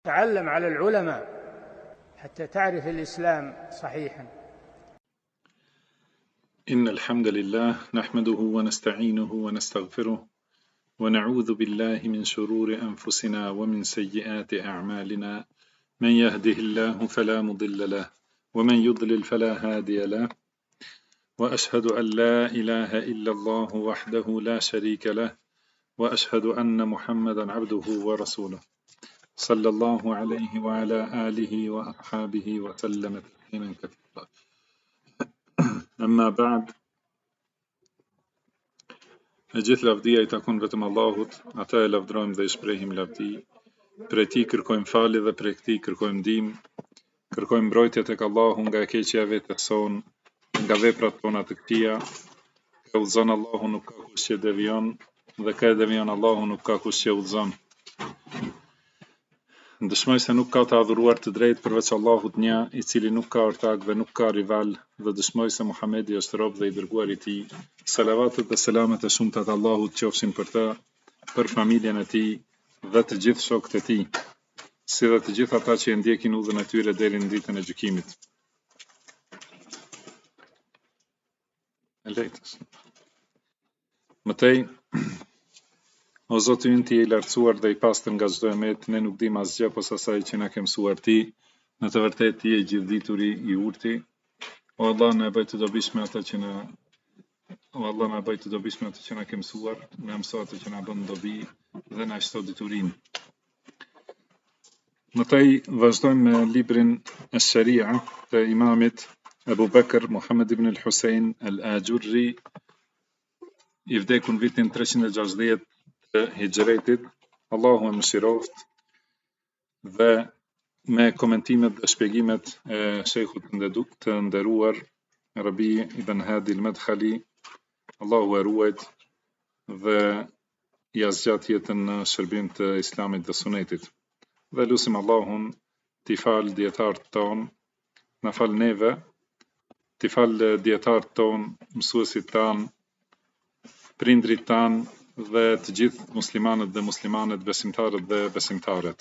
تعلم على العلماء حتى تعرف الإسلام صحيحا. إن الحمد لله نحمده ونستعينه ونستغفره ونعوذ بالله من شرور أنفسنا ومن سيئات أعمالنا، من يهده الله فلا مضل له ومن يضلل فلا هادي له، وأشهد أن لا إله إلا الله وحده لا شريك له، وأشهد أن محمدا عبده ورسوله صلى الله عليه وعلى آله وأصحابه وسلم تسليما كثيرا. أما بعد، gjithë lavdia I takon vetëm Allahut, ata e lavdrojmë dhe I shprehim lavdi. Prej Tij kërkojmë falje dhe prej Tij kërkojmë ndihmë. Kërkojmë mbrojtje tek Allahu nga e keqja e vetes son, nga veprat tona të këqija. Ka udhëzon Allahu, nuk ka kush që devion, dhe ka e devion Allahu, nuk ka kush që udhëzon. Dëshmoj se nuk ka të adhuruar të drejtë përveç Allahut një, I cili nuk ka ortak dhe nuk ka rival, dhe dëshmoj se Muhamedi është rob dhe I dërguar I Tij. Salavatet dhe selamet e shumta të Allahut qofshin për të, për familjen e tij dhe të gjithë shokët e tij, si dhe të gjithë ata që e ndjekin udhën e tyre deri në ditën e gjykimit. Mëtej, o Zoti ynë, Ti je I lartësuar dhe I pastër nga çdo emet, ne nuk dim asgjë posa asaj që na ke mësuar Ti, në të vërtetë Ti je I gjithdituri I urti. O Allah, na bëj të dobishme ata që na ke mësuar, na mëso ato që na bën dobi dhe na shto diturinë. Mëtej, vazhdojmë me librin e Sharia të imamit Abu Bakr Muhammad ibn al-Husayn al-Ajurri, I vdekur në vitin 360 të Hijretit. Allahu e mëshiroft, dhe me komentimet dhe shpjegimet e shejkhut të nderuar Rabi ibn Hadi al-Madkhali, Allahu e ruajt dhe I zgjat jetën në shërbim të Islamit dhe Sunetit. Dhe lutim Allahun t'i fal dietarët ton, na fal neve, t'i fal dietarët ton, mësuesit tan, prindrit tan dhe të gjithë muslimanët dhe muslimanet, besimtarët dhe besimtaret.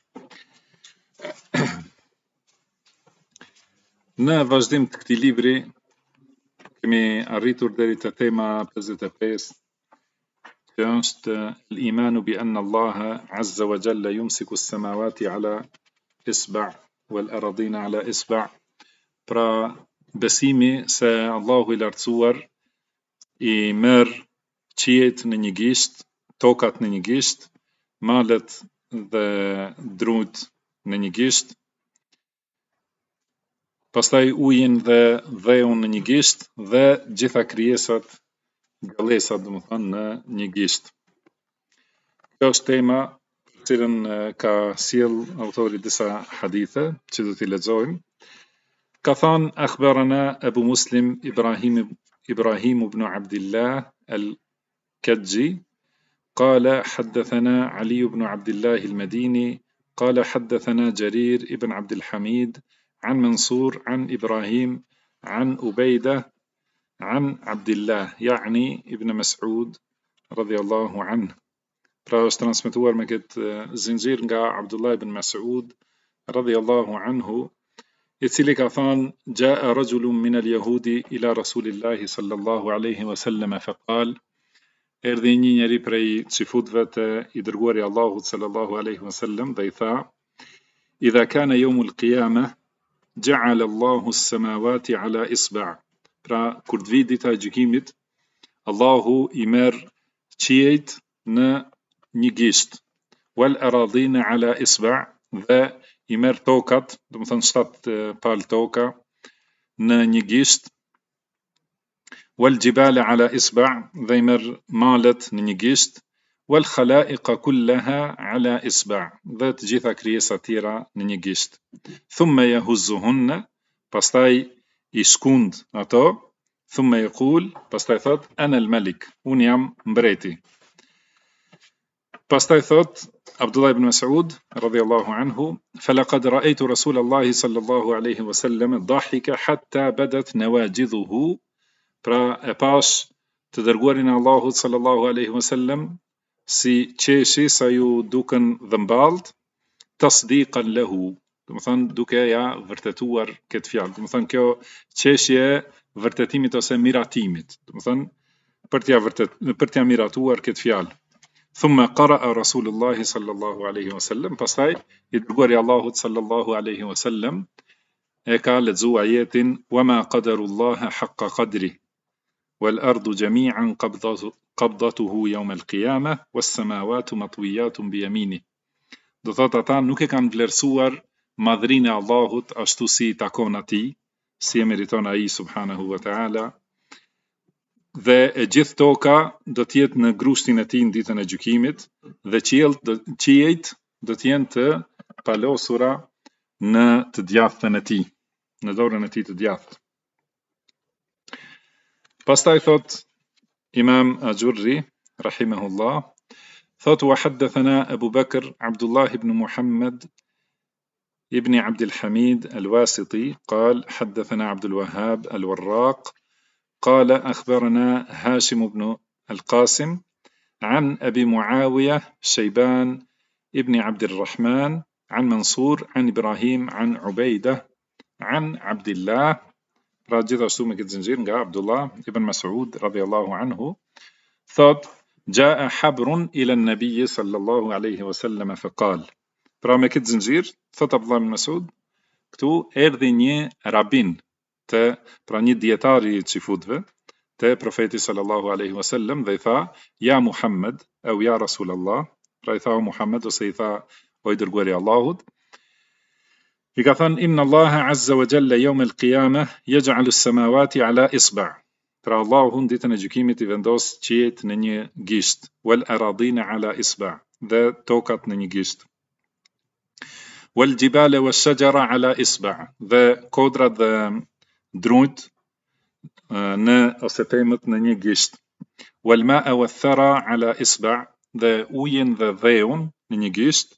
Në vazhdim të këtij libri kemi arritur deri te tema 55, që është l-imanu bi anna Allaha azza wa jalla yumsiku as-samawati ala isba' wal aradina ala isba'. Pra, besimi se Allahu I lartësuar I merr qiejt në një gisht, tokat në një gisht, malet dhe drut në një gisht, pastaj ujin dhe dheun në një gisht, dhe gjitha krijesat, gallesat domethënë në një gisht. Kjo është tema për cilën ka sjell autori disa hadithe që do t'i lexojmë. Ka thënë akhbarana Abu Muslim Ibrahim ibn Abdullah al-Kajji قال حدثنا علي بن عبد الله المديني قال حدثنا جرير ابن عبد الحميد عن منصور عن إبراهيم عن أبيدة عن عبد الله يعني ابن مسعود رضي الله عنه. Pra është transmetuar me këtë zinxhir nga Abdullah ibn Mas'ud radhiyallahu anhu, I cili ka thënë: Jaa rajulun min al-yahudi ila Rasulillahi sallallahu alaihi wasallam faqal, erdhi një njeri prej çifutëve të I dërguari Allahut sallallahu alaihi wasallam dhe I tha: Idha kana yawmul qiyamah ja'ala Allahu as-samawati ala isba'. Pra, kur të vijë dita e gjykimit, Allahu I merr qiejt në një gisht, wal aradina ala isba', dhe I merr tokat, domethënë 7 palë toka në një gisht, wal jibala ala isba', dhe I merr malet në një gisht, wal khalaiqa kullaha ala isba', dhe të gjitha krijesat tjera në një gisht. Thumma yahuzzuhunna, pastaj I shkund ato, thumma yaqul, pastaj thot ana al-malik, un jam mbreti. Pastaj thot Abdullah ibn Mas'ud radhiyallahu anhu, falaqad ra'aytu Rasulallahi sallallahu alaihi wasallam dhahika hatta badat nawajidhuhu. Pra, e pash të dërguarin e Allahut sallallahu alaihi wasallam si qeshi sa ju duken dhëmbalt, tasdiqan lahu, do të thonë duke ja vërtetuar këtë fjalë. Do të thonë kjo çështje vërtetimit ose miratimit, do të thonë për t'ja miratuar këtë fjalë. Thumma qara'a Rasulullahi sallallahu alaihi wasallam, pastaj i dërguari i Allahut sallallahu alaihi wasallam e ka lexuar ajetin wama qadarullaha haqqa qadri wal ardu jami'an qabdatuhu yawm al qiyamah was samawati matwiyatun bi yamini. Do thotë ata nuk e kanë vlerësuar madhrinë e Allahut ashtu si i takon atij, si e meriton ai subhanahu wa taala, dhe e gjithë toka do të jetë në grushtin e tij në ditën e gjykimit, dhe qiejt do të jenë të palosura në të djathtën e tij, në dorën e tij të djathtë. Pastaj thot Imam Ajurri rahimahullah, thot wa haddathana Abu Bakr Abdullah ibn Muhammad ibn Abd al-Hamid al-Wasiti قال حدثنا عبد الوهاب الوراق قال أخبرنا هاشم بن القاسم عن أبي معاوية شيبان ابن عبد الرحمن عن منصور عن إبراهيم عن عبيدة عن عبد الله راجد أشتوم كتزنجير عبد الله ابن مسعود رضي الله عنه ثوت جاء حبر إلى النبي صلى الله عليه وسلم فقال برامة كتزنجير ثوت عبد الله بن مسعود كتو اردي një rabin të pra një dietari i çifutëve të profetit sallallahu alaihi wasallam dhe i tha ja Muhammed au ja Rasulullah, pra i tha o Muhammed ose i tha o i dërguari i Allahut, i ka thënë inna Allaha azza wa jalla yawm al-qiyamah yaj'alu as-samawati ala isba', pra Allahu në ditën e gjykimit i vendos qiejt në një gisht, wal aradina ala isba', dhe tokat në një gisht, wal jibala wash shajara ala isba', dhe kodrat dhe drujt në ose pemët në një gisht, wal ma'a wath thara ala isba', dhe ujin dhe dheun në një gisht,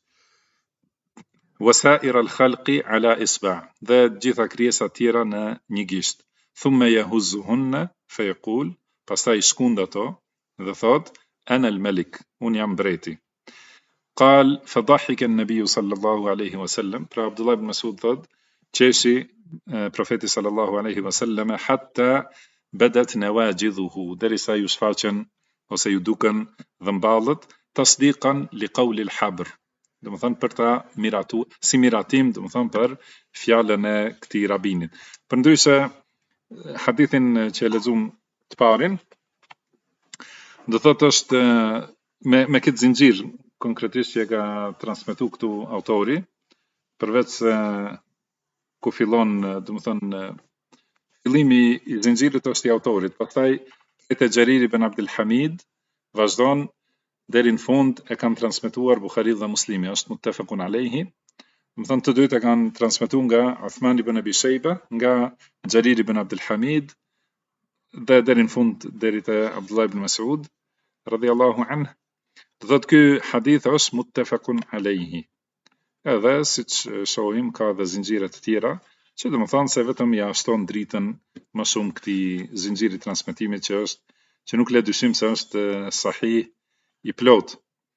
wasair al-khalqi ala isba', dhe gjitha krijesat tjera në një gisht. Thumma yahuzzuhunna fa yaqul, pastaj shkund ato dhe thot ana al-malik, un jam mbreti. Qal fa dhahika an-nabiy sallallahu alaihi wasallam, pra Abdullah ibn Mas'ud thot qeshi profeti sallallahu alaihi wasallam hatta badat nawajidhuhu, derisa ju shfaqen ose ju duken dhëmballët, tasdiqan li qawli al-habr, do të thonë për ta miratu, si miratim, do të thonë për fjalën e këtij rabinit. Përndryshe hadithin që e lexuam të parin, do thotë është me këtë zinxhir konkretisht që e ka transmetuar këtu autori, përveç ku fillon, do të thonë fillimi i zinxhirit është i autorit, pastaj te Xheriri ibn Abdul Hamid vazhdon deri në fund, e kanë transmetuar Buhariu dhe Muslimi, është muttafaqun alayhi. Do të thonë të dytë e kanë transmetuar nga Uthman ibn Abi Shayba, nga Xheriri ibn Abdul Hamid, dhe deri në fund deri te Abdullah ibn Mas'ud radhiyallahu anhu. Do thotë ky hadith është muttafaqun alayhi. Edhe siç shohim ka edhe zinxhire të tjera, që do të thonë se vetëm ja shton dritën më shumë këtij zinxhiri transmetimit që nuk le dyshim se është sahih i plot.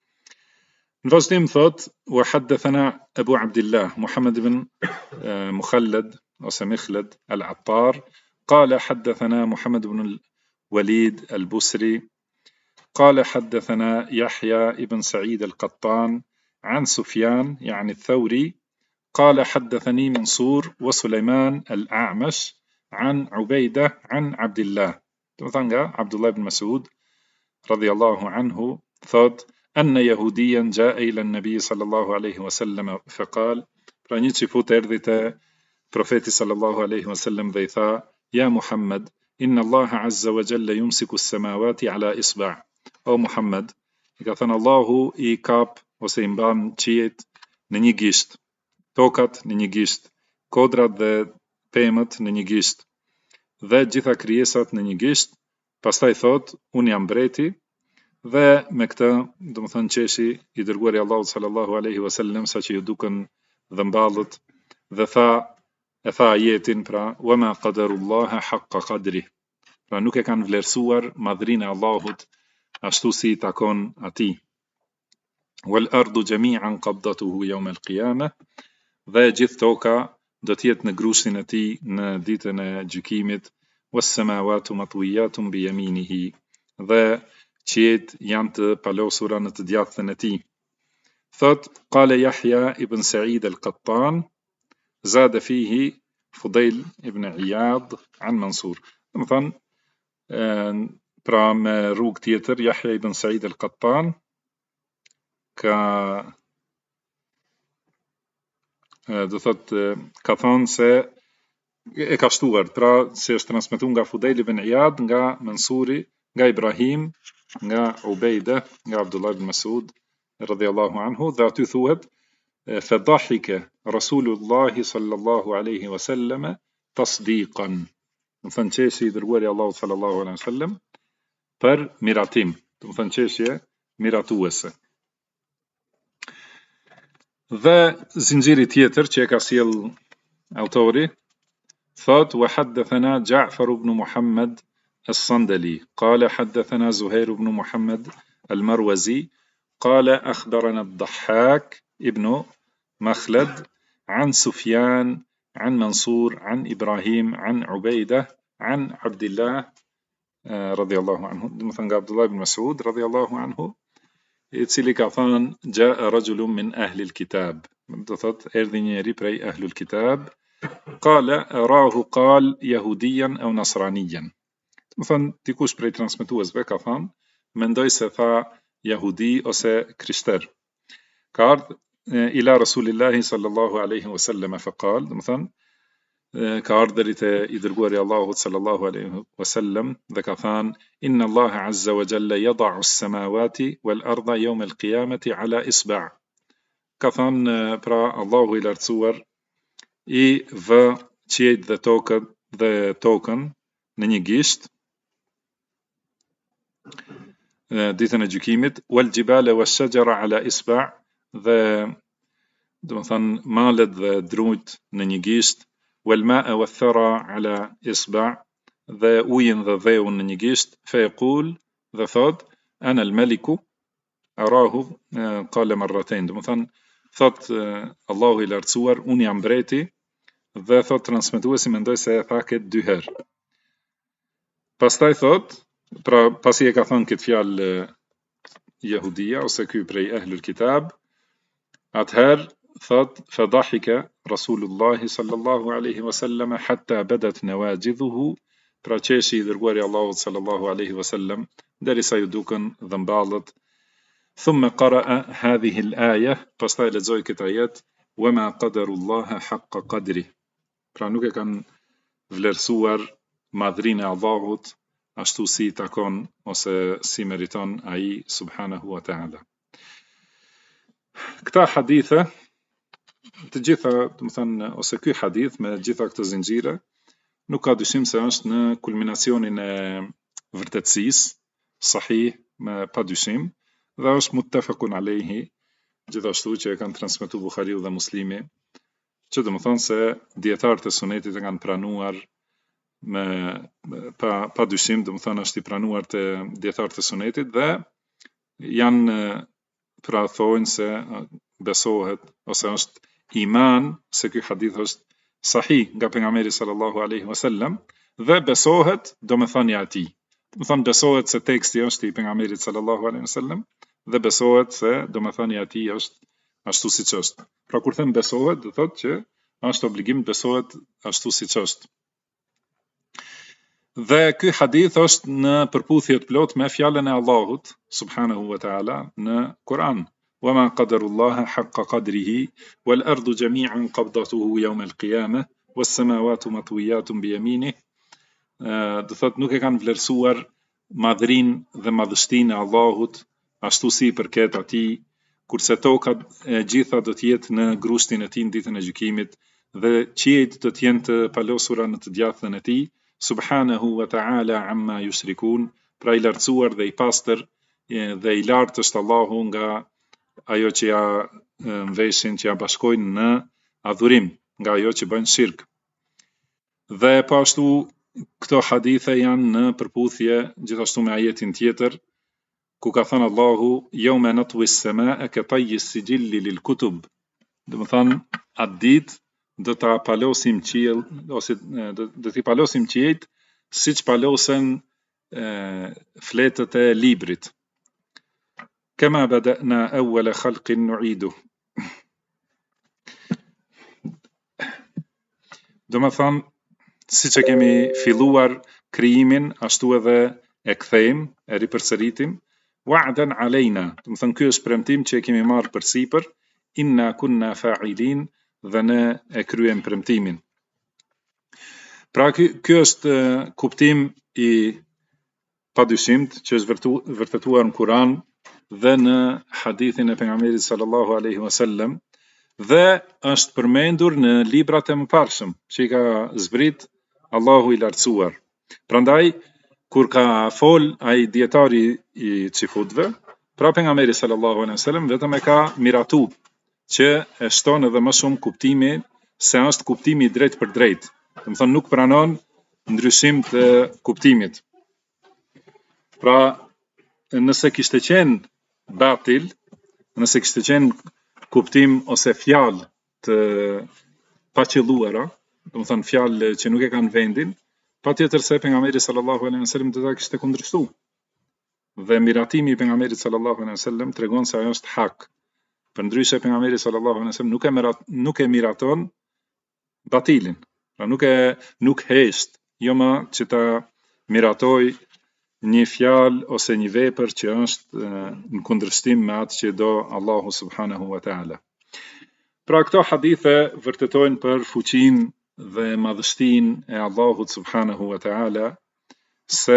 Në vazhdim thot wa haddathana Abu Abdullah Muhammad ibn Mukhallad ose Mikhlad al-Attar قال حدثنا محمد بن الوليد البصري قال حدثنا يحيى ابن سعيد القطان عن سفيان يعني الثوري قال حدثني منصور وسليمان الأعمش عن عبيدة عن عبد الله عبد الله بن مسعود رضي الله عنه thot أن يهوديا جاء إلى النبي صلى الله عليه وسلم فقال رانيتشي فوت أردت بروفيتي صلى الله عليه وسلم ذيثا يا محمد إن الله عز وجل يمسك السماوات على إصبع أو محمد يقول الله إيكاب وسيمبان تشيت ننيجيست tokat në një gisht, kodrat dhe pemët në një gisht, dhe gjitha krijesat në një gisht. Pastaj thot, unë jam mbreti, dhe me këtë, do të thënë qeshi i dërguari i Allahut sallallahu alaihi wasallam sa që ju duken dhëmballët, dhe e tha ajetin, pra wama qadarullaha haqqa qadri, pra nuk e kanë vlerësuar madhrinë e Allahut ashtu si i takon atij. والأرض جميعا قبضته يوم القيامة dhe gjithë toka do të jetë në grushtin e tij në ditën e gjykimit, was-samawatu matwiyatun bi yaminihi, dhe qiejt janë të palosura në të djathtën e tij. Thot qala Yahya ibn Sa'id al-Qattan zada fihi Fudail ibn Iyad an Mansur. Do të thonë pra me rrugë tjetër Yahya ibn Sa'id al-Qattan do thot ka thonë se e ka shtuar, pra se është transmetuar nga Fudail ibn Iyad, nga Mansuri, nga Ibrahim, nga Ubejde, nga Abdullah ibn Mas'ud radhiyallahu anhu, dhe aty thuhet fadhahika Rasulullah sallallahu alaihi wasallam tasdiqan. Do thënë qeshi i dërguari Allahu sallallahu alaihi wasallam për miratim, do thënë qeshje miratuese. Dhe zinxhiri tjetër që e ka sjell autori thot wa haddathana Ja'far ibn Muhammad الصندلي قال حدثنا زهير بن محمد المروزي قال أخبرنا الضحاك ابن مخلد عن سفيان عن منصور عن إبراهيم عن عبيدة عن عبد الله رضي الله عنه, مثلا عبد الله بن مسعود رضي الله عنه, i cili ka thënë جاء رجل من أهل الكتاب, do thot erdhi njëri prej ahlul kitab, قال أراه قال يهوديا أو نصرانيا. Më thënë, dikush prej transmetuesve ka thënë, mendoj se tha jahudi ose krishter. Ka ardhë ila Rasulillahi sallallahu alaihi wasallam faqal, më thënë, ka ardhë deri te i dërguari Allahut sallallahu alaihi wasallam dhe ka thënë, inna Allah azza wa jalla yada'u as-samawati wal arda yawm al-qiyamati ala isba'. Ka thënë, pra Allahu i lartësuar i vë qiejt dhe tokën në një gisht ditën e gjykimit, wal jibala wash shajara ala isba', dhe do të thënë malet dhe drujt në një gisht, wal ma'a wath thara ala isba', dhe ujin dhe dheun në një gisht, fa yaqul, dhe thot ana al maliku arahu qala marratayn, do të thënë thot Allahu i lartësuar, unë jam mbreti, dhe thot transmetuesi mendoj se e tha këtë 2 herë. Pastaj thot, pra pasi e ka thënë këtë fjalë jehudia ose ky prej ahlul kitab, atëherë thot fadhahika Rasulullah sallallahu alaihi wasallam hatta badat nawajidhuhu, pra qeshi i dërguari Allahut sallallahu alaihi wasallam derisa ju dukën dhëmballët. Thumma qara'a hadhihi al-aya, pastaj lexoi këtë ajet, wama qadarullaha haqqa qadri, pra nuk e kanë vlerësuar madhrinë e Allahut ashtu si takon ose si meriton ai subhanahu wa ta'ala. Këta hadithe, të gjitha, do të thënë, ose ky hadith me gjitha këto zinxhire, nuk ka dyshim se është në kulminacionin e vërtetësisë, sahih, me pa dyshim, dhe është muttafaqun alayhi, gjithashtu që e kanë transmetuar Buhariu dhe Muslimi, që do të thonë se dietarët e sunetit e kanë pranuar me pa dyshim, do të thonë është i pranuar te dietarët e sunetit, dhe janë pra thonë se besohet ose është iman se ky hadith është sahih nga pejgamberi sallallahu alaihi wasallam, dhe besohet domethënia e tij. Do thonë besohet se teksti është i pejgamberit sallallahu alaihi wasallam, dhe besohet se domethënia e tij është ashtu siç është. Pra kur them besohet, do thotë që është obligim të besohet ashtu siç është. Dhe ky hadith është në përputhje të plot me fjalën e Allahut subhanahu wa ta'ala në Kur'an. Wama qadarullaha haqqa qadrihi wal ardu jami'an qabdatuhu yawm al-qiyamah was samawati matwiyatun bi yaminih. Do thotë nuk e kanë vlerësuar madhrinë dhe madhështinë e Allahut ashtu si i përket atij, kurse tokat e gjitha do të jetë në grushtin e tij në ditën e gjykimit, dhe qiejt do të jenë të palosura në të djathtën e tij, subhanahu wa ta'ala amma yushrikun, pra i lartësuar dhe i pastër dhe i lartë është Allahu nga ajo që ja mveshin, që ja bashkojnë në adhurim, nga ajo që bëjnë shirk. Dhe po ashtu këto hadithe janë në përputhje gjithashtu me ajetin tjetër, كوكاثان الله يوم نطوي السماء كطي السجل للكتب. دمثان عديد دتا بالوسيم تشيل دتي بالوسيم تشيت سيتش بالوسن فليتة ليبرت كما بدأنا أول خلق نعيده. دمثان سيتش كمي في لور كريمن أشتوذا أكثيم ريبرسريتم وعدا علينا. دمثان كيوس برمتيم تشيكي مار برسيبر إنا كنا فاعلين ذنا أكروين برمتيمين. Pra ky është kuptim I padyshimt që është vërtetuar në Kur'an dhe në hadithin e pejgamberit sallallahu alaihi wasallam dhe është përmendur në librat e mëparshëm që I ka zbrit Allahu I lartësuar. Prandaj kur ka fol ai dietari I xifutëve, pra pejgamberi sallallahu alaihi wasallam vetëm e ka miratu që e shton edhe më shumë kuptimi se është kuptimi I drejt për drejt. Do të thonë nuk pranon ndryshim të kuptimit. Pra, nëse kishte qenë batil, nëse kishte qenë kuptim ose fjalë të paqëlluara, do të thonë fjalë që nuk e kanë vendin, patjetër se pejgamberi sallallahu alaihi wasallam do ta kishte kundërshtuar. Dhe miratimi I pejgamberit sallallahu alaihi wasallam tregon se ajo është hak. Përndryshe pejgamberi sallallahu alaihi wasallam nuk e miraton batilin. Pra nuk hesht, jo më që ta miratoj një fjalë ose një vepër që është në kundërshtim me atë që do Allahu subhanahu wa taala. Pra këto hadithe vërtetojnë për fuqinë dhe madhështinë e Allahut subhanahu wa taala, se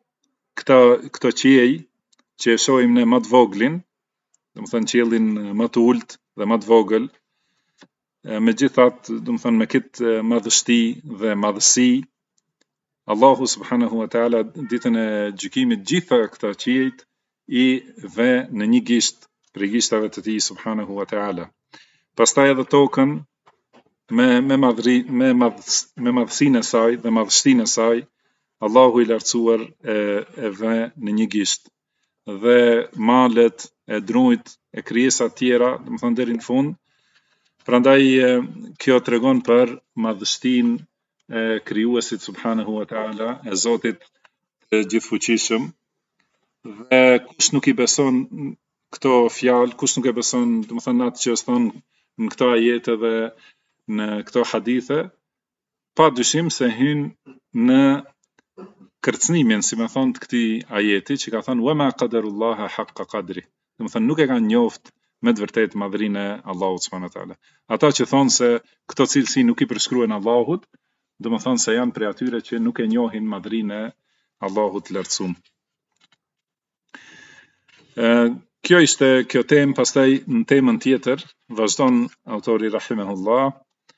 këto qiej që e shohim ne më të voglin, do të thënë qiellin më të ulët dhe më të vogël, megjithatë, do të thënë me këtë madhështi dhe madhësi, Allahu subhanahu wa taala ditën e gjykimit gjitha këta qiejt I ve në një gisht prej gishtave të Tij subhanahu wa taala. Pastaj edhe tokën me madhësinë e saj dhe madhështinë e saj, Allahu I lartësuar e ve në një gisht dhe malet e drujt e krijesat tjera, do të thonë deri në fund. Prandaj kjo tregon për madhështinë e krijuesit subhanahu wa taala, e Zotit të gjithfuqishëm, dhe kush nuk I beson këto fjalë, kush nuk e beson, do të thonë atë që është thonë në këto ajete dhe në këto hadithe, pa dyshim se hyn në kërcënimin, si më thonë të këtij ajeti që ka thënë wa ma qadarullaha haqqa qadri. Do të thonë nuk e kanë njoft me të vërtetë madhrinë e Allahut subhanahu wa taala. Ata që thonë se këto cilësi nuk I përshkruhen Allahut, do të thonë se janë prej atyre që nuk e njohin madhrinë e Allahut të lartësuar. Kjo ishte kjo temë. Pastaj në temën tjetër vazhdon autori rahimahullah.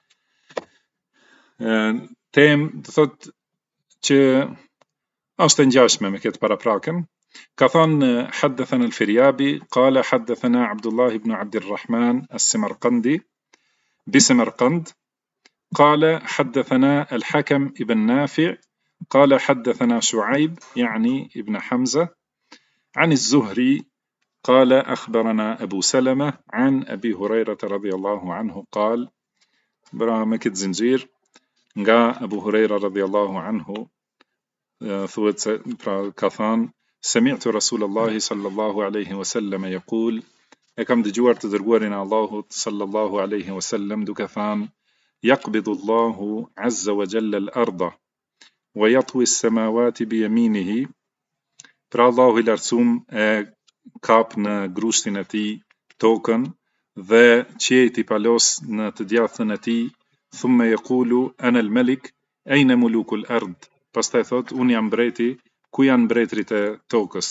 Temë do thotë që është ngjashme me këtë paraprakën. كثن حدثنا الفريابي قال حدثنا عبد الله بن عبد الرحمن السمرقندي بسمرقند قال حدثنا الحكم ابن نافع قال حدثنا شعيب يعني ابن حمزة عن الزهري قال أخبرنا أبو سلمة عن أبي هريرة رضي الله عنه قال برامكت زنجير أبو هريرة رضي الله عنه ثوت كثان سمعت رسول الله صلى الله عليه وسلم يقول أكم دجوار تدرجورنا الله صلى الله عليه وسلم دكثان يقبض الله عز وجل الأرض ويطوي السماوات بيمينه. Pra Allahu I lartësuam kap në grushtin e tij tokën dhe qiejt I palos në të djathtën e tij. Thumma yaqulu ana al-malik ayna mulukul ard. Pastaj thot unë jam mbreti, ku janë mbretërit e tokës.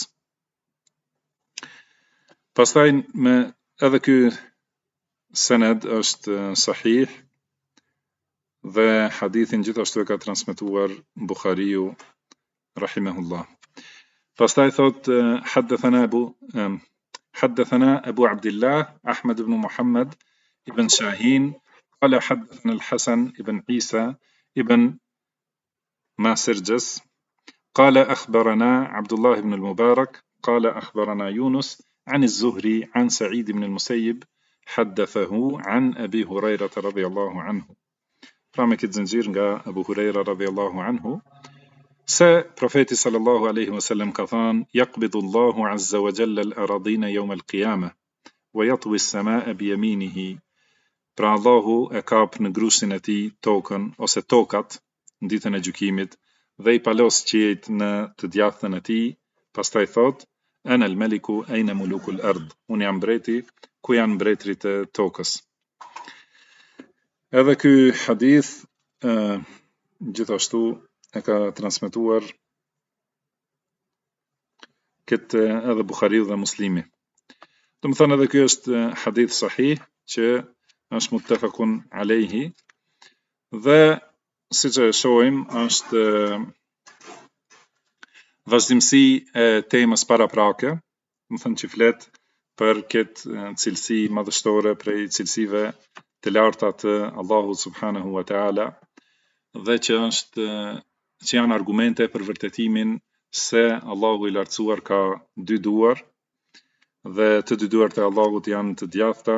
Pastaj me edhe ky sened është sahih dhe hadithin gjithashtu e ka transmetuar Buhariu rahimahullah. Pastaj thot حدثنا أبو عبد الله أحمد بن محمد ابن شاهين قال حدثنا الحسن ابن عيسى ابن ماسرجس قال أخبرنا عبد الله بن المبارك قال أخبرنا يونس عن الزهري عن سعيد بن المسيب حدثه عن أبي هريرة رضي الله عنه. فرامك الزنجير أبو هريرة رضي الله عنه بروفيتي صلى الله عليه وسلم كثان يقبض الله عز وجل الأراضين يوم القيامة ويطوي السماء بيمينه. Pra Allahu e kap në grusin e tij tokën ose tokat në ditën e gjykimit dhe I palos qiejt në të djathtën e tij, pastaj thot ana al-maliku ayna mulukul ard, unë jam mbreti, ku janë mbretërit e tokës. Edhe ky hadith gjithashtu e ka transmetuar këtë edhe Buhariu dhe Muslimi. Do të thënë edhe ky është hadith sahih që është muttafaqun alayhi dhe siç e shohim është vazhdimsi e temës paraprake, do të thënë që flet për këtë cilësi madhështore prej cilësive të larta të Allahut subhanahu wa taala dhe që janë argumente për vërtetimin se Allahu I lartësuar ka dy duar dhe të dy duart e Allahut janë të djathta.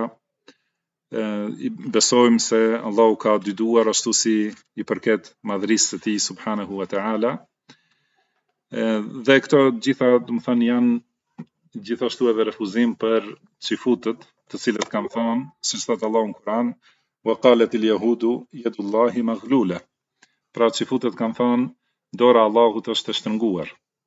Besojmë se Allahu ka dy duar ashtu si I përket madhërisë së tij subhanahu wa taala. Dhe këto gjitha, do të thënë, janë gjithashtu edhe refuzim për xifutët, të cilët kanë thënë, siç thot Allahu në Kur'an, wa qalat al-yahudu yadullahi maghlula. Pra xifutët kanë thënë dora e Allahut është e shtrënguar.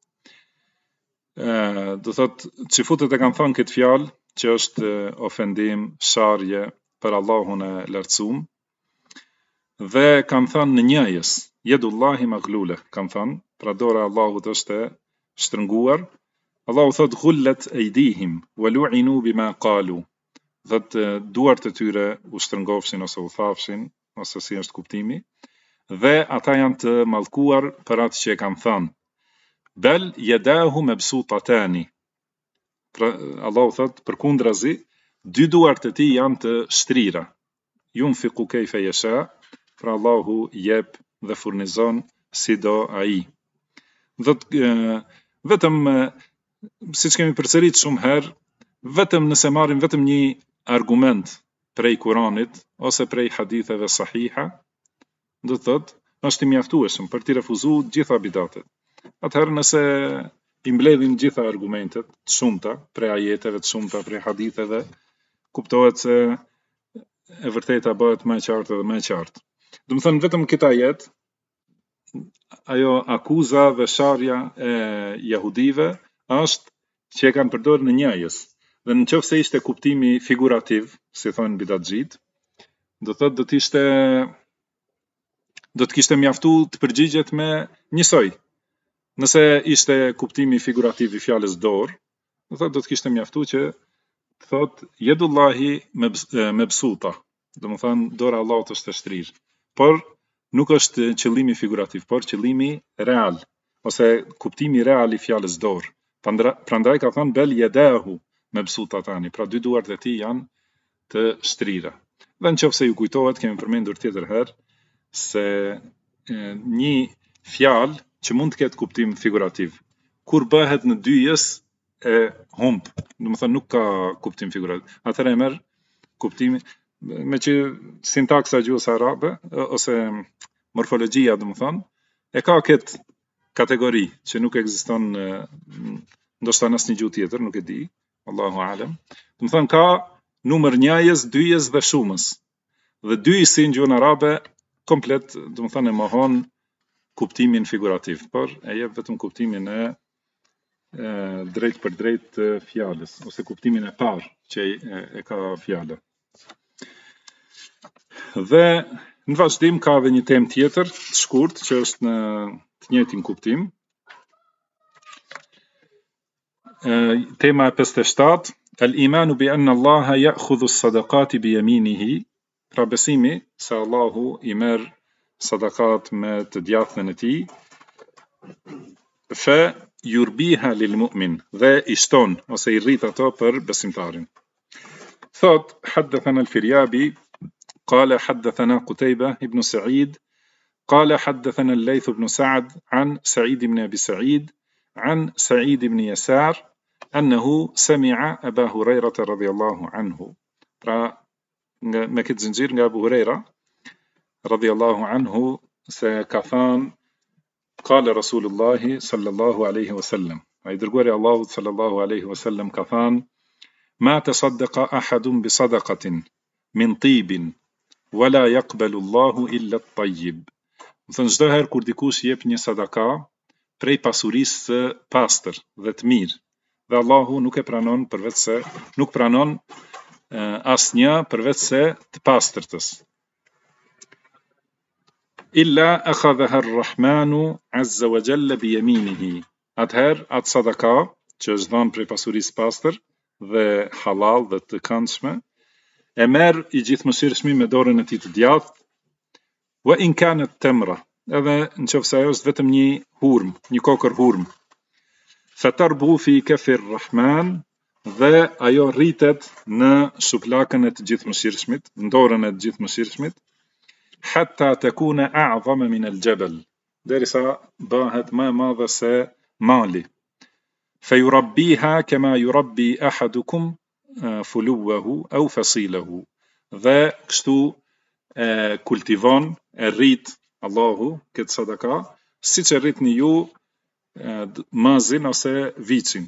Do thot xifutët e kanë thënë këtë fjalë që është ofendim, sharje për Allahun e lartësuar dhe kanë thënë në njëjës yadullahi maghlula, kanë thënë pra dora e Allahut është e shtrënguar. Allahu thot ghullat aydihim wa lu'inu bima qalu, thot duart e tyre u shtrëngofshin ose u thafshin ose si është kuptimi dhe ata janë të mallkuar për atë që e kanë thënë. Bel yadahu mabsutatani, pra Allahu thot përkundrazi dy duart e tij janë të shtrira. Yunfiqu kayfa yasha, pra Allahu jep dhe furnizon si do ai. Vetëm siç kemi përsërit shumë herë, vetëm nëse marrim vetëm një argument prej Kuranit ose prej haditheve sahiha, do thot është I mjaftueshëm për të refuzuar gjitha bidatet. Atëherë nëse I mbledhim gjitha argumentet të shumta prej ajeteve, të shumta prej haditheve, kuptohet se e vërteta bëhet më e qartë dhe më e qartë. Do të thënë vetëm këtë ajet, ajo akuza dhe sharja e jahudive është që e kanë përdorur në njëjës. Dhe nëse ishte kuptimi figurativ, si thonë bidatxhit, do thotë do të kishte mjaftuar të përgjigjet me njësoj. Nëse ishte kuptimi figurativ I fjalës dorë, do thotë do të kishte mjaftuar që thot yedullahi mabsuta, do të thënë dora e Allahut është e shtrirë. Por nuk është qëllimi figurativ, por qëllimi real ose kuptimi real I fjalës dorë. Prandaj ka thënë bel yadahu mabsutatani, pra dy duart e tij janë të shtrira. Dhe nëse ju kujtohet, kemi përmendur tjetër herë se një fjalë që mund të ketë kuptim figurativ, kur bëhet në dyjes e humb, do të thënë nuk ka kuptim figurativ. Atëherë e merr kuptimin me që sintaksa gjuhës arabe ose morfologjia, do të thënë, e ka këtë kategori që nuk ekziston ndoshta në asnjë gjuhë tjetër, nuk e di, Allahu alem. Do të thënë ka numër njëjës, dyjes dhe shumës. Dhe dyjësi në gjuhën arabe komplet, do të thënë e mohon kuptimin figurativ, por e jep vetëm kuptimin e drejt për drejt fjalës ose kuptimin e parë që e ka fjala. Dhe në vazhdim ka edhe një temë tjetër të shkurt që është në të njëjtin kuptim. Tema e 57, al-imanu bi anna Allaha ya'khudhu as-sadaqati bi yaminihi, pra besimi se Allahu I merr sadakat me të djathtën e tij, fa yurbiha lil mu'min, dhe I shton ose I rrit ato për besimtarin. Thot haddathana al-Firyabi qala haddathana Qutayba ibn Sa'id qala haddathana al-Layth ibn Sa'd an Sa'id ibn Abi Sa'id an Sa'id ibn Yasar أنه سمع أبا هريرة رضي الله عنه. ما كنت زنجير أبو هريرة رضي الله عنه سكفان قال رسول الله صلى الله عليه وسلم يدرقوري الله صلى الله عليه وسلم كفان ما تصدق أحد بصدقة من طيب ولا يقبل الله إلا الطيب. Thënë çdo herë kur dikush jep një sadaka prej pasurisë së pastër dhe të mirë, dhe Allahu nuk e pranon përveç se nuk pranon asnjë përveç se të pastërtës. Illa akhadhaha ar-Rahmanu azza wa jalla bi yaminihi. Atëherë atë sadaka që është dhënë prej pasurisë pastër dhe halal dhe të këndshme, e merr i gjithëmëshirshmi me dorën e tij të djathtë. Wa in kanat tamra, edhe nëse ajo është vetëm një hurm, një kokër hurm. Fatarbu fi kafi ar-Rahman, dhe ajo rritet në shuplakën e të gjithëmëshirshmit, në dorën e të gjithëmëshirshmit, hatta takuna a'zama min al-jabal, derisa bëhet më e madhe se mali. Fayurabbiha kama yurabbi ahadukum fuluwahu aw fasilahu, dhe kështu kultivon, e rrit Allahu këtë sadaka, siç e rritni ju mazin ose vicin.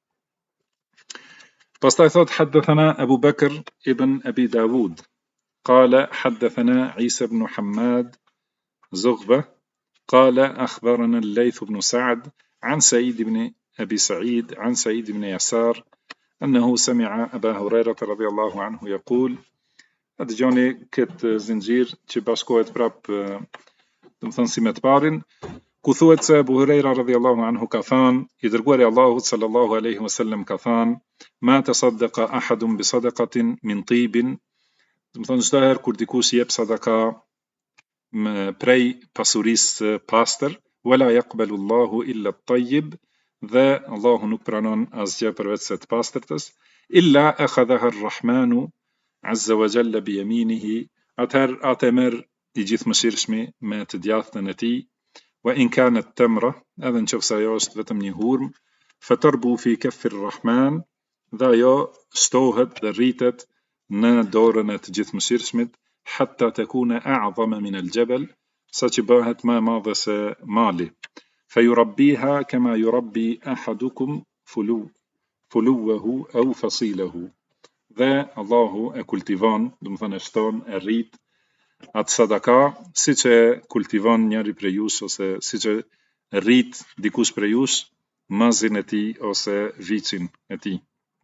Pastaj thot haddathana Abu Bakr ibn Abi Dawud قال حدثنا عيسى بن حماد زغبة قال أخبرنا الليث بن سعد عن سعيد بن أبي سعيد عن سعيد بن يسار أنه سمع أبا هريرة رضي الله عنه يقول. Atë gjoni këtë zinxhir që bashkohet prap, do të thënë si me të parin, ku thuhet se Abu Huraira radhiyallahu anhu ka thënë, i dërguari Allahut sallallahu alaihi wasallam ka thënë, ma tasaddaqa ahadun bi sadaqatin min tibin, do të thënë çdo herë kur dikush jep sadaka prej pasurisë pastër, wala yaqbalu Allahu illa at-tayyib, dhe Allahu nuk pranon asgjë përveç se të pastërtës, illa akhadhaha ar-Rahmanu azza wa jalla bi yaminihi, atëherë atë merr i gjithëmëshirshmi me të djathtën e tij. Wa in kanat tamra, edhe nëse ajo është vetëm një hurm, fatarbu fi kaffi ar-Rahman, dhe ajo shtohet dhe rritet në dorën e të gjithëmëshirshmit, hatta takuna a'zama min al-jabal, saqë bëhet më e madhe se mali. Fayurabbiha kama yurabbi ahadukum fuluwahu aw fasilahu, dhe Allahu e kultivon, do të thënë e shton, e rrit atë sadaka, siç e kultivon njëri prej jush, ose siç e rrit dikush prej jush mazin e tij ose vicin e tij.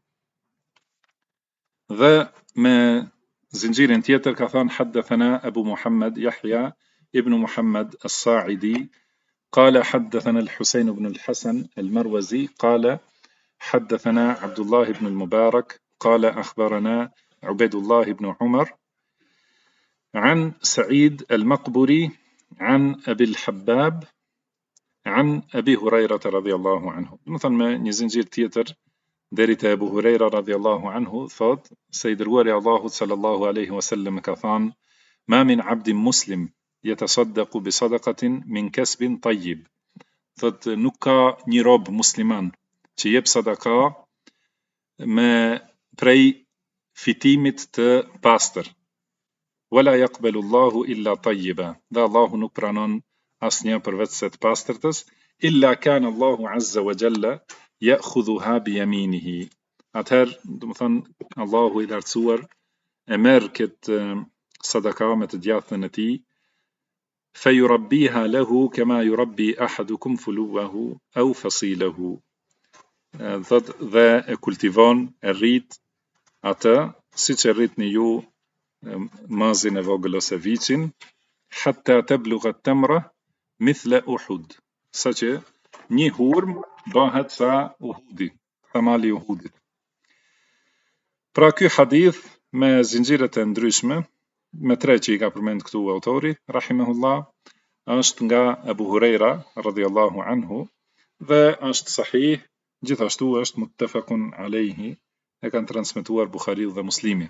Dhe me zinxhirin tjetër ka thënë haddathana Abu Muhammad Yahya ibn Muhammad as-Sa'idi قال حدثنا الحسين بن الحسن المروزي قال حدثنا عبد الله بن المبارك قال أخبرنا عبيد الله بن عمر عن سعيد المقبري عن أبي الحباب عن أبي هريرة رضي الله عنه. مثلا ما نزنجير تيتر دارت أبو هريرة رضي الله عنه ثوت سيد الواري الله صلى الله عليه وسلم كفان ما من عبد مسلم يتصدق بصدقة من كسب طيب. ثوت نكا نيروب مسلمان تيب صدقة ما prej fitimit të pastër. Wala yaqbalu Allahu illa tayyiba, dhe Allahu nuk pranon asnjë përveç se të pastërtës, illa kana Allahu azza wa jalla ya'khudhuha bi yaminihi. Atëherë, do të thënë Allahu i lartësuar e merr këtë sadaka me të djathtën e tij, fayurabbiha lahu kama yurabbi ahadukum fuluwahu aw fasilahu. Dhe e kultivon, e rrit atë, siç e rritni ju mazin e vogël ose vicin, hatta tablugha at-tamra mithla Uhud, saqë një hurm bëhet sa Uhudi, sa mali i Uhudit. Pra ky hadith me zinxhiret e ndryshme, me tre që i ka përmend këtu autori rahimahullah, është nga Abu Huraira radhiyallahu anhu dhe është sahih. Gjithashtu është muttafaqun alayhi, e kanë transmetuar Buhariu dhe Muslimi.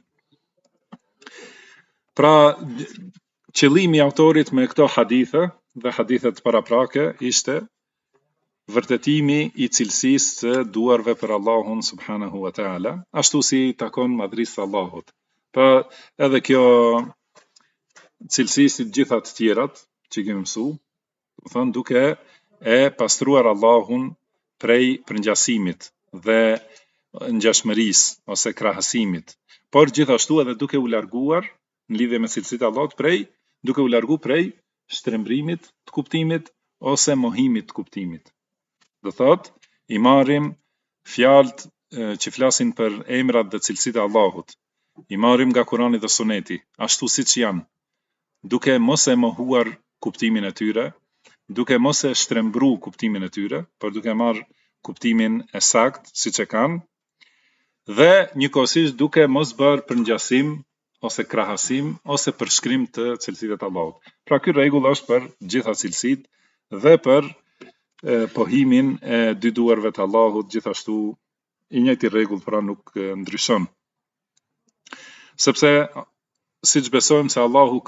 Pra, qëllimi i autorit me këto hadithe dhe hadithet paraprake ishte vërtetimi i cilësisë së duarve për Allahun subhanahu wa taala, ashtu si takon madhrisë së Allahut. Pra edhe kjo cilësi si të gjitha të tjerat që kemi mësu, do thonë duke e pastruar Allahun prej përngjasimit dhe ngjashmërisë ose krahësimit, por gjithashtu edhe duke u larguar në lidhje me cilësitë e Allahut duke u largu prej shtrembrimit të kuptimit ose mohimit të kuptimit. Do thot, i marrim fjalët që flasin për emrat dhe cilësitë e Allahut, i marrim nga Kurani dhe Suneti, ashtu siç janë, duke mos e mohuar kuptimin e tyre, duke mos e shtrembru kuptimin e tyre, por duke marrë kuptimin e sakt siç e kanë, dhe njëkohësisht duke mos bërë përngjasim ose krahasim ose përshkrim të cilësive të Allahut. Pra ky rregull është për gjitha cilësitë dhe për pohimin e dy duarve të Allahut, gjithashtu i njëjti rregull pra nuk ndryshon. Sepse siç besojmë se Allahu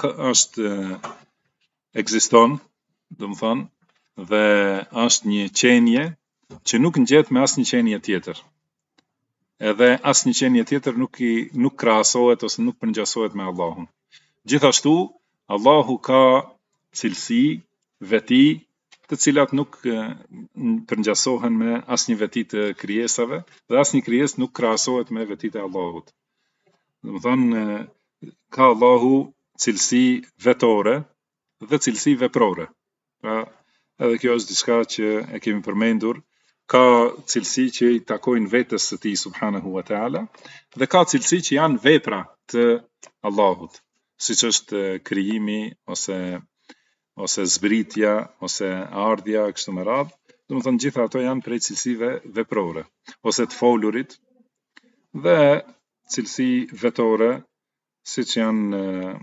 ekziston, domethënë, dhe është një qenie që nuk ngjet me asnjë qenie tjetër. Edhe asnjë qenie tjetër nuk krahasohet ose nuk përngjasohet me Allahun. Gjithashtu, Allahu ka cilësi, veti, të cilat nuk përngjasohen me asnjë veti të krijesave dhe asnjë krijesë nuk krahasohet me vetitë e Allahut. Domethënë, ka Allahu cilësi vetore dhe cilësi veprore. Pra, edhe kjo është diçka që e kemi përmendur, ka cilësi që i takojnë vetes së tij subhanahu wa taala dhe ka cilësi që janë vepra të Allahut, siç është krijimi ose zbritja ose ardhja kështu me radhë. Domethënë gjitha ato janë prej cilësive veprore, ose të folurit dhe cilësi vetore, siç janë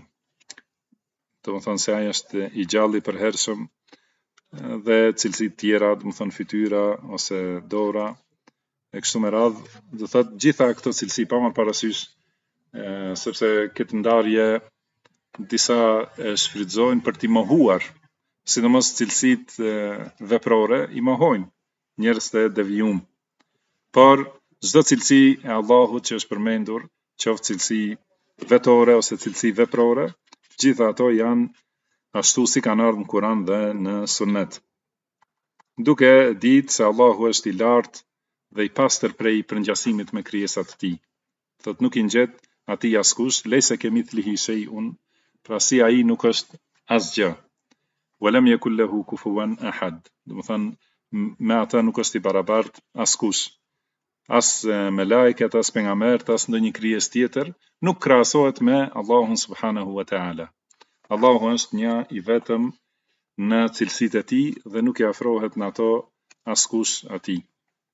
domethënë se ai është i gjallë i përhershëm dhe cilësitë tjera, domethënë fytyra ose dora e kështu me radhë, do thotë gjitha këto cilësi pa marrë parasysh, sepse këtë ndarje disa e shfrytëzojnë për t'i mohuar, sidomos cilësitë veprore i mohojnë njerëz të devijum. Por çdo cilësi e Allahut që është përmendur, qoftë cilësi vetore ose cilësi veprore, gjitha ato janë ashtu si kanë ardhur në Kur'an dhe në Sunet. Duke ditë se Allahu është i lartë dhe i pastër prej përngjasimit me krijesat e tij. Thot nuk i ngjet atij askush, leysa kemithlihi shay'un, pra si ai nuk është asgjë. Walam yakul lahu kufuwan ahad. Domethënë me ata nuk është i barabartë askush. As me lajket, as pejgambert, as ndonjë krijesë tjetër nuk krahasohet me Allahun subhanahu wa taala. Allahu është një i vetëm në cilësitë e tij dhe nuk i afrohet në ato askush atij.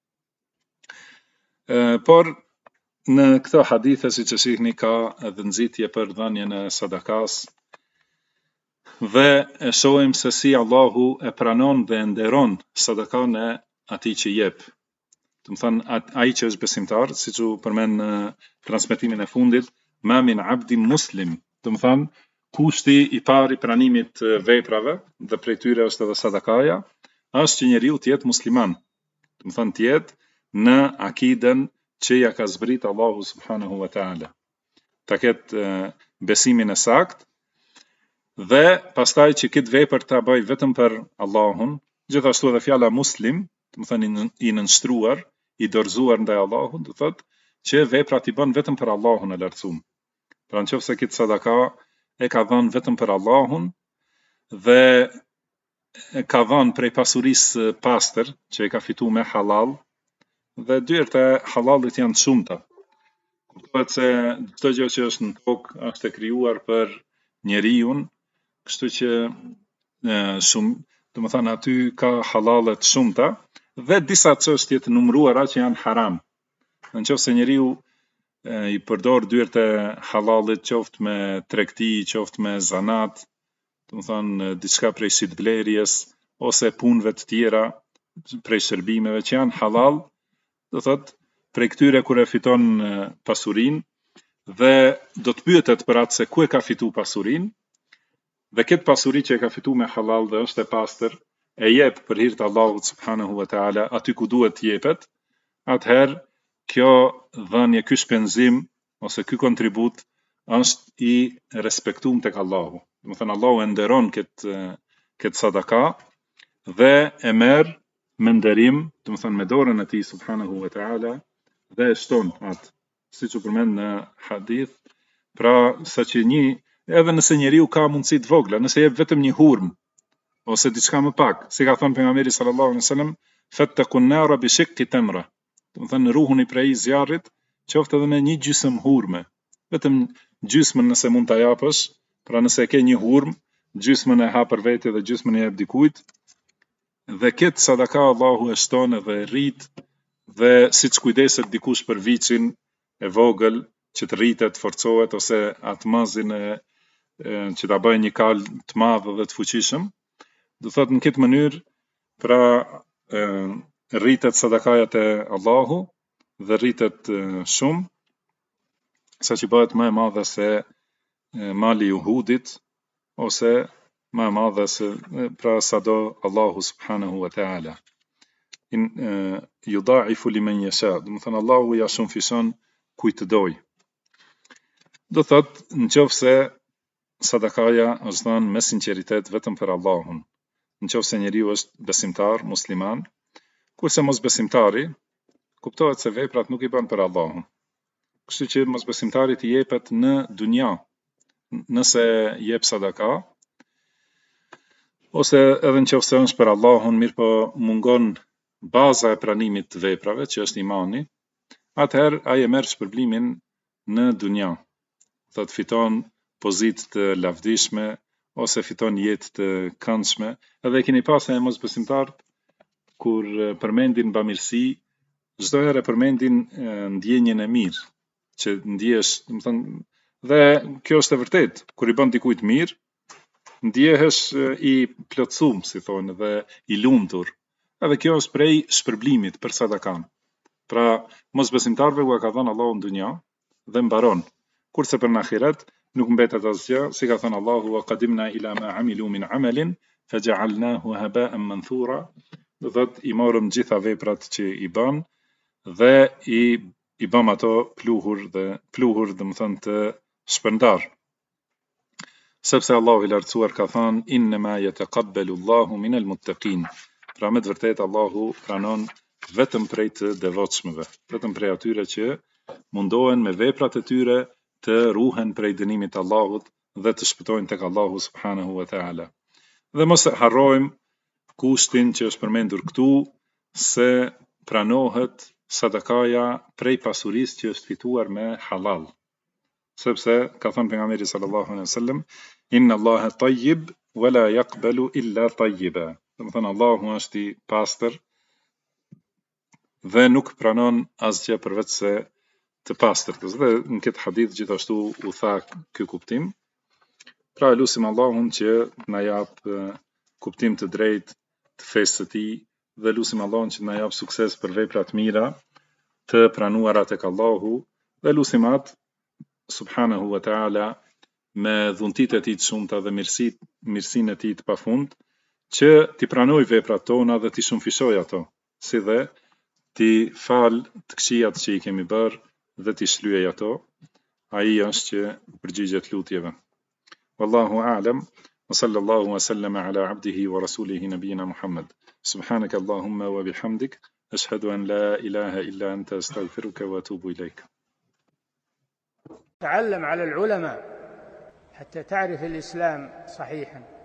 Por në këto hadithe siç e shihni ka edhe nxitje për dhënien e sadakas dhe e shohim se si Allahu e pranon dhe e nderon sadakan e atij që jep. Domethënë ai që është besimtar, siç u përmend në transmetimin e fundit, ma min abdin muslim, domethënë kushti i parë i pranimit të veprave dhe prej tyre është edhe sadakaja, është që njeriu të jetë musliman. Domethënë të jetë në akiden që ja ka zbrit Allahu subhanahu wa taala. Ta ketë besimin e sakt dhe pastaj që këtë vepër ta bëj vetëm për Allahun, gjithashtu edhe fjala muslim, domethënë i nënshtruar, i dorëzuar ndaj Allahut, do thotë që veprat i bën vetëm për Allahun e lartësuar. Pra nëse këtë sadaka e ka dhënë vetëm për Allahun dhe ka dhënë prej pasurisë pastër që e ka fituar me halal, dhe dyert e halalit janë të shumta. Kuptohet se çdo gjë që është në tokë është e krijuar për njeriu, kështu që shumë, domethënë aty ka halale të shumta dhe disa çështje të numëruara që janë haram. Nëse njeriu i përdor dyert e halalit, qoftë me tregti, qoftë me zanat, domethënë diçka prej sitblerjes ose punëve të tjera prej shërbimeve që janë halal, do thotë prej këtyre kur e fiton pasurinë dhe do të pyetet për atë se ku e ka fituar pasurinë, dhe këtë pasuri që e ka fituar me halal dhe është e pastër, e jep për hir të Allahut subhanahu wa taala aty ku duhet të jepet, atëherë kjo dhënje, ky shpenzim ose ky kontribut është i respektuar tek Allahu. Do të thënë Allahu e nderon këtë sadaka dhe e merr me nderim, do të thënë me dorën e tij subhanahu wa taala dhe e shton atë, siç u përmend në hadith, pra saqë edhe nëse njeriu ka mundësi të vogla, nëse jep vetëm një hurmë ose diçka më pak, si ka thënë pejgamberi sallallahu alaihi wasallam, fattaqun nara bi shiqqi tamra. Do të thënë ruhuni prej zjarrit, qoftë edhe me një gjysmë hurme. Vetëm gjysmën nëse mund ta japësh, pra nëse ke një hurmë, gjysmën e ha për vete dhe gjysmën e jep dikujt. Dhe këtë sadaka Allahu e shton edhe e rrit, dhe siç kujdeset dikush për viçin e vogël që të rritet, forcohet, ose atë mazin që ta bëjë një kal të madh dhe të fuqishëm, do thotë në këtë mënyrë pra rritet sadakaja te Allahu dhe rritet shumë, saqë bëhet më e madhe se mali i Uhudit ose më e madhe se pra sado Allahu subhanahu wa taala. Yudaifu liman yasha, do të thënë Allahu ja shumëfishon kujt të doj. Do thotë nëse sadakaja është dhënë me sinqeritet vetëm për Allahun, nëse njeriu është besimtar, musliman, kurse mosbesimtari kuptohet se veprat nuk i bën për Allahun. Kështu që mosbesimtari të jepet në dunja, nëse jep sadaka, ose edhe nëse është për Allahun, mirë po mungon baza e pranimit të veprave, që është imani, atëherë ai e merr shpërblimin në dunja. Thotë fiton pozitë të lavdishme ose fiton jetë të këndshme. Edhe keni pasë e mosbesimtarët kur përmendin bamirësi, çdo herë përmendin ndjenjen e mirë që ndjesh, do të thënë, dhe kjo është e vërtetë, kur i bën dikujt mirë, ndjehesh i plotësuar, si thonë, dhe i lumtur. Edhe kjo është prej shpërblimit për sadakan. Pra, mosbesimtarëve u ka dhënë Allahu në dunja dhe mbaron. Kurse për në ahiret nuk mbetet asgjë, si ka thënë Allahu wa qadimna ila ma amilu min amalin faja'alnahu haba'an manthura. Do thotë i morëm gjitha veprat që i bën dhe i bëm ato pluhur, do të thënë të shpërndar. Sepse Allahu i lartësuar ka thënë inma yataqabbalu Allahu minal muttaqin. Pra me të vërtetë Allahu pranon vetëm prej të devotshmëve, vetëm prej atyre që mundohen me veprat e tyre të ruhen prej dënimit të Allahut dhe të shpëtojnë tek Allahu subhanahu wa taala. Dhe mos harrojmë kushtin që është përmendur këtu, se pranohet sadakaja prej pasurisë që është fituar me halal. Sepse ka thënë pejgamberi sallallahu alaihi wasallam, inna Allaha tayyib wa la yaqbalu illa tayyiba. Do të thënë Allahu është i pastër dhe nuk pranon asgjë përveç se të pastërtës. Dhe në këtë hadith gjithashtu u tha ky kuptim. Pra lutim Allahun që na jap kuptim të drejtë të fesë së tij dhe lutim Allahun që na jap sukses për veprat mira të pranuara tek Allahu dhe lutim atë subhanahu wa taala me dhuntitë e tij të shumta dhe mirësinë e tij të pafund që ti pranoj veprat tona dhe ti shumëfishoj ato, si dhe ti fal të këqijat që i kemi bërë dhe ti shlyej ato. Ai është që përgjigjet lutjeve. Wallahu a'lam wa sallallahu wa sallama ala abdihi wa rasulihi nabiyina Muhammad. Subhanaka Allahumma wa bihamdik, ashhadu an la ilaha illa anta astaghfiruka wa atubu ilayk. تعلم على العلماء حتى تعرف الإسلام صحيحا.